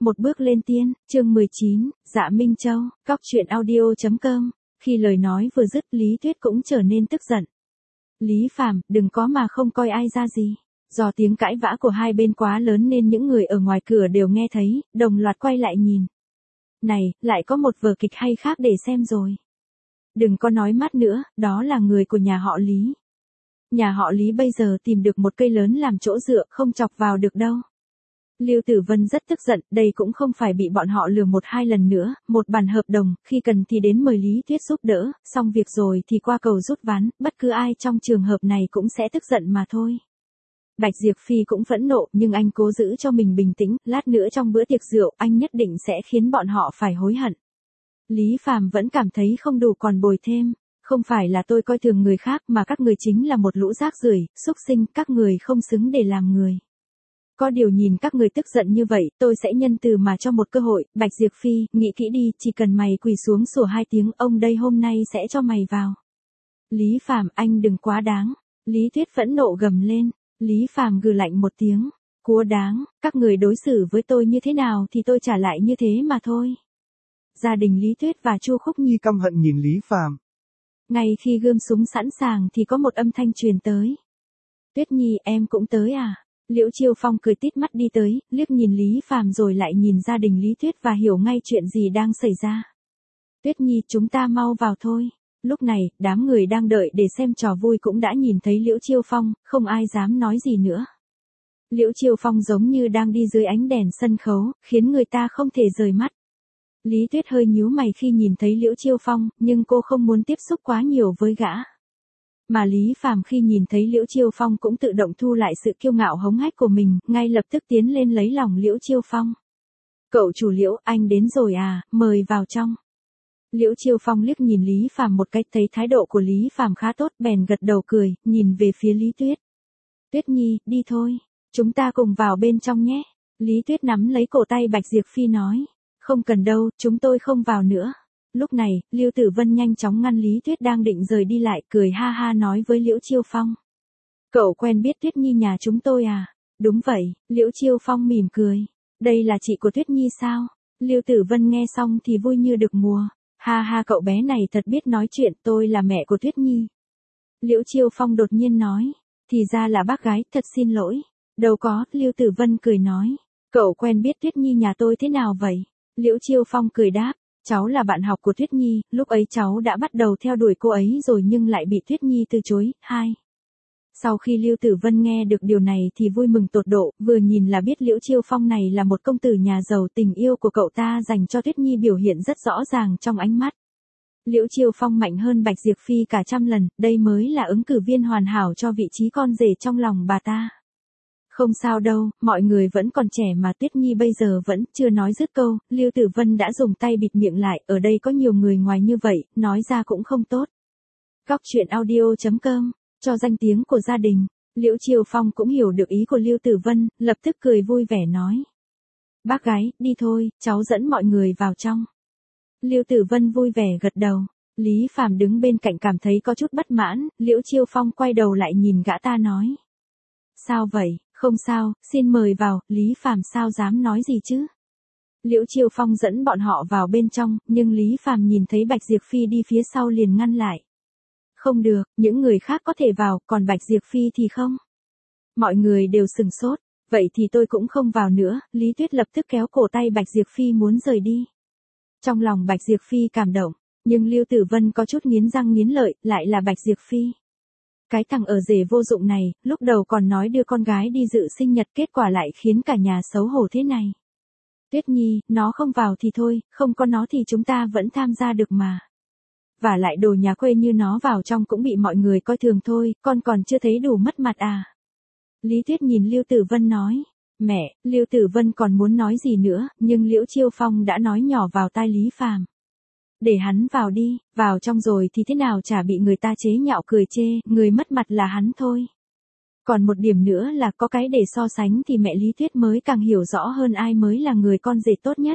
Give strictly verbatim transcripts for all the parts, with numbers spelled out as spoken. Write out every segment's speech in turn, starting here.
Một bước lên tiên, chương mười chín, Dạ Minh Châu, Cóc truyện audio chấm com. Khi lời nói vừa dứt, Lý Tuyết cũng trở nên tức giận. Lý Phàm, đừng có mà không coi ai ra gì. Do tiếng cãi vã của hai bên quá lớn nên những người ở ngoài cửa đều nghe thấy, đồng loạt quay lại nhìn. Này, lại có một vở kịch hay khác để xem rồi. Đừng có nói mát nữa, đó là người của nhà họ Lý. Nhà họ Lý bây giờ tìm được một cây lớn làm chỗ dựa, không chọc vào được đâu. Lưu Tử Vân rất tức giận, đây cũng không phải bị bọn họ lừa một hai lần nữa, một bản hợp đồng, khi cần thì đến mời Lý Tuyết giúp đỡ, xong việc rồi thì qua cầu rút ván, bất cứ ai trong trường hợp này cũng sẽ tức giận mà thôi. Bạch Diệp Phi cũng phẫn nộ, nhưng anh cố giữ cho mình bình tĩnh, lát nữa trong bữa tiệc rượu, anh nhất định sẽ khiến bọn họ phải hối hận. Lý Phàm vẫn cảm thấy không đủ còn bồi thêm. Không phải là tôi coi thường người khác mà các người chính là một lũ rác rưởi, xúc sinh, các người không xứng để làm người. Có điều nhìn các người tức giận như vậy, tôi sẽ nhân từ mà cho một cơ hội. Bạch Diệp Phi, nghĩ kỹ đi, chỉ cần mày quỳ xuống sủa hai tiếng, ông đây hôm nay sẽ cho mày vào. Lý Phàm, anh đừng quá đáng. Lý Tuyết phẫn nộ gầm lên. Lý Phàm gừ lạnh một tiếng. Quá đáng, các người đối xử với tôi như thế nào thì tôi trả lại như thế mà thôi. Gia đình Lý Tuyết và Chu Khúc Nhi căm hận nhìn Lý Phàm. Ngay khi gươm súng sẵn sàng thì có một âm thanh truyền tới. Tuyết Nhi, em cũng tới à? Liễu Chiêu Phong cười tít mắt đi tới, liếc nhìn Lý Phàm rồi lại nhìn gia đình Lý Tuyết và hiểu ngay chuyện gì đang xảy ra. Tuyết Nhi, chúng ta mau vào thôi. Lúc này, đám người đang đợi để xem trò vui cũng đã nhìn thấy Liễu Chiêu Phong, không ai dám nói gì nữa. Liễu Chiêu Phong giống như đang đi dưới ánh đèn sân khấu, khiến người ta không thể rời mắt. Lý Tuyết hơi nhíu mày khi nhìn thấy Liễu Chiêu Phong, nhưng cô không muốn tiếp xúc quá nhiều với gã. Mà Lý Phàm khi nhìn thấy Liễu Chiêu Phong cũng tự động thu lại sự kiêu ngạo hống hách của mình, ngay lập tức tiến lên lấy lòng Liễu Chiêu Phong. Cậu chủ Liễu, anh đến rồi à, mời vào trong. Liễu Chiêu Phong liếc nhìn Lý Phàm một cách, thấy thái độ của Lý Phàm khá tốt, bèn gật đầu cười, nhìn về phía Lý Tuyết. Tuyết Nhi, đi thôi, chúng ta cùng vào bên trong nhé. Lý Tuyết nắm lấy cổ tay Bạch Diệp Phi nói. Không cần đâu, chúng tôi không vào nữa. Lúc này, Lưu Tử Vân nhanh chóng ngăn Lý Tuyết đang định rời đi lại, cười ha ha nói với Liễu Chiêu Phong. Cậu quen biết Tuyết Nhi nhà chúng tôi à? Đúng vậy, Liễu Chiêu Phong mỉm cười. Đây là chị của Tuyết Nhi sao? Lưu Tử Vân nghe xong thì vui như được mùa. Ha ha, cậu bé này thật biết nói chuyện, tôi là mẹ của Tuyết Nhi. Liễu Chiêu Phong đột nhiên nói. Thì ra là bác gái, thật xin lỗi. Đâu có, Lưu Tử Vân cười nói. Cậu quen biết Tuyết Nhi nhà tôi thế nào vậy? Liễu Chiêu Phong cười đáp, cháu là bạn học của Tuyết Nhi, lúc ấy cháu đã bắt đầu theo đuổi cô ấy rồi nhưng lại bị Tuyết Nhi từ chối. Hai. Sau khi Lưu Tử Vân nghe được điều này thì vui mừng tột độ, vừa nhìn là biết Liễu Chiêu Phong này là một công tử nhà giàu, tình yêu của cậu ta dành cho Tuyết Nhi biểu hiện rất rõ ràng trong ánh mắt. Liễu Chiêu Phong mạnh hơn Bạch Diệp Phi cả trăm lần, đây mới là ứng cử viên hoàn hảo cho vị trí con rể trong lòng bà ta. Không sao đâu, mọi người vẫn còn trẻ mà, Tuyết Nhi bây giờ vẫn chưa nói dứt câu, Lưu Tử Vân đã dùng tay bịt miệng lại, ở đây có nhiều người ngoài như vậy, nói ra cũng không tốt. Cóc truyện audio chấm com, cho danh tiếng của gia đình, Liễu Chiêu Phong cũng hiểu được ý của Lưu Tử Vân, lập tức cười vui vẻ nói. Bác gái, đi thôi, cháu dẫn mọi người vào trong. Lưu Tử Vân vui vẻ gật đầu, Lý Phàm đứng bên cạnh cảm thấy có chút bất mãn, Liễu Chiêu Phong quay đầu lại nhìn gã ta nói. Sao vậy? Không sao, xin mời vào, Lý Phàm sao dám nói gì chứ? Liễu Chiêu Phong dẫn bọn họ vào bên trong, nhưng Lý Phàm nhìn thấy Bạch Diệp Phi đi phía sau liền ngăn lại. Không được, những người khác có thể vào, còn Bạch Diệp Phi thì không. Mọi người đều sừng sốt, vậy thì tôi cũng không vào nữa, Lý Tuyết lập tức kéo cổ tay Bạch Diệp Phi muốn rời đi. Trong lòng Bạch Diệp Phi cảm động, nhưng Lưu Tử Vân có chút nghiến răng nghiến lợi, lại là Bạch Diệp Phi. Cái thằng ở rể vô dụng này, lúc đầu còn nói đưa con gái đi dự sinh nhật, kết quả lại khiến cả nhà xấu hổ thế này. Tuyết Nhi, nó không vào thì thôi, không có nó thì chúng ta vẫn tham gia được mà. Và lại đồ nhà quê như nó vào trong cũng bị mọi người coi thường thôi, con còn chưa thấy đủ mất mặt à. Lý Tuyết nhìn Lưu Tử Vân nói. Mẹ, Lưu Tử Vân còn muốn nói gì nữa, nhưng Liễu Chiêu Phong đã nói nhỏ vào tai Lý Phàm. Để hắn vào đi, vào trong rồi thì thế nào chả bị người ta chế nhạo cười chê, người mất mặt là hắn thôi. Còn một điểm nữa là có cái để so sánh thì mẹ Lý Tuyết mới càng hiểu rõ hơn ai mới là người con rể tốt nhất.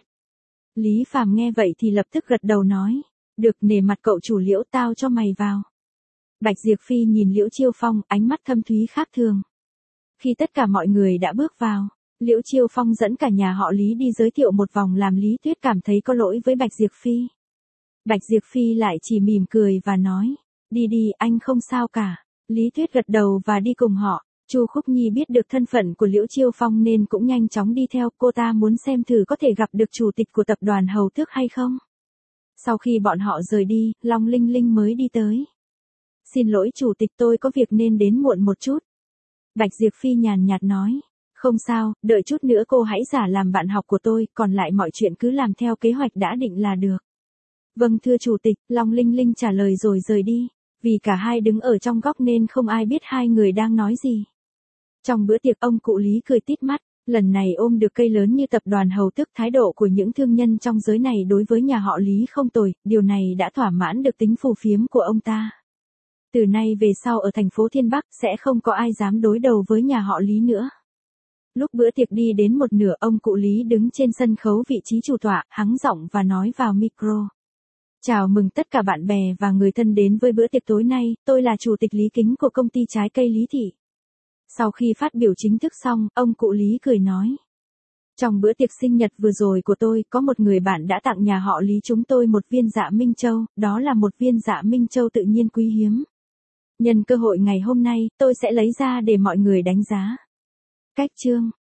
Lý Phàm nghe vậy thì lập tức gật đầu nói, được, nể mặt cậu chủ Liễu, tao cho mày vào. Bạch Diệp Phi nhìn Liễu Chiêu Phong, ánh mắt thâm thúy khác thường. Khi tất cả mọi người đã bước vào, Liễu Chiêu Phong dẫn cả nhà họ Lý đi giới thiệu một vòng làm Lý Tuyết cảm thấy có lỗi với Bạch Diệp Phi. Bạch Diệp Phi lại chỉ mỉm cười và nói, đi đi, anh không sao cả. Lý Tuyết gật đầu và đi cùng họ. Chu Khúc Nhi biết được thân phận của Liễu Chiêu Phong nên cũng nhanh chóng đi theo, cô ta muốn xem thử có thể gặp được chủ tịch của tập đoàn Hầu Tước hay không. Sau khi bọn họ rời đi, Long Linh Linh mới đi tới. Xin lỗi chủ tịch, tôi có việc nên đến muộn một chút. Bạch Diệp Phi nhàn nhạt nói, không sao, đợi chút nữa cô hãy giả làm bạn học của tôi, còn lại mọi chuyện cứ làm theo kế hoạch đã định là được. Vâng thưa chủ tịch, Long Linh Linh trả lời rồi rời đi. Vì cả hai đứng ở trong góc nên không ai biết hai người đang nói gì. Trong bữa tiệc ông cụ Lý cười tít mắt, lần này ôm được cây lớn như tập đoàn Hầu Tước, thái độ của những thương nhân trong giới này đối với nhà họ Lý không tồi, điều này đã thỏa mãn được tính phù phiếm của ông ta. Từ nay về sau ở thành phố Thiên Bắc sẽ không có ai dám đối đầu với nhà họ Lý nữa. Lúc bữa tiệc đi đến một nửa, ông cụ Lý đứng trên sân khấu vị trí chủ tọa, hắng giọng và nói vào micro. Chào mừng tất cả bạn bè và người thân đến với bữa tiệc tối nay, tôi là chủ tịch Lý Kính của công ty trái cây Lý Thị. Sau khi phát biểu chính thức xong, ông cụ Lý cười nói. Trong bữa tiệc sinh nhật vừa rồi của tôi, có một người bạn đã tặng nhà họ Lý chúng tôi một viên dạ Minh Châu, đó là một viên dạ Minh Châu tự nhiên quý hiếm. Nhân cơ hội ngày hôm nay, tôi sẽ lấy ra để mọi người đánh giá. Cách chương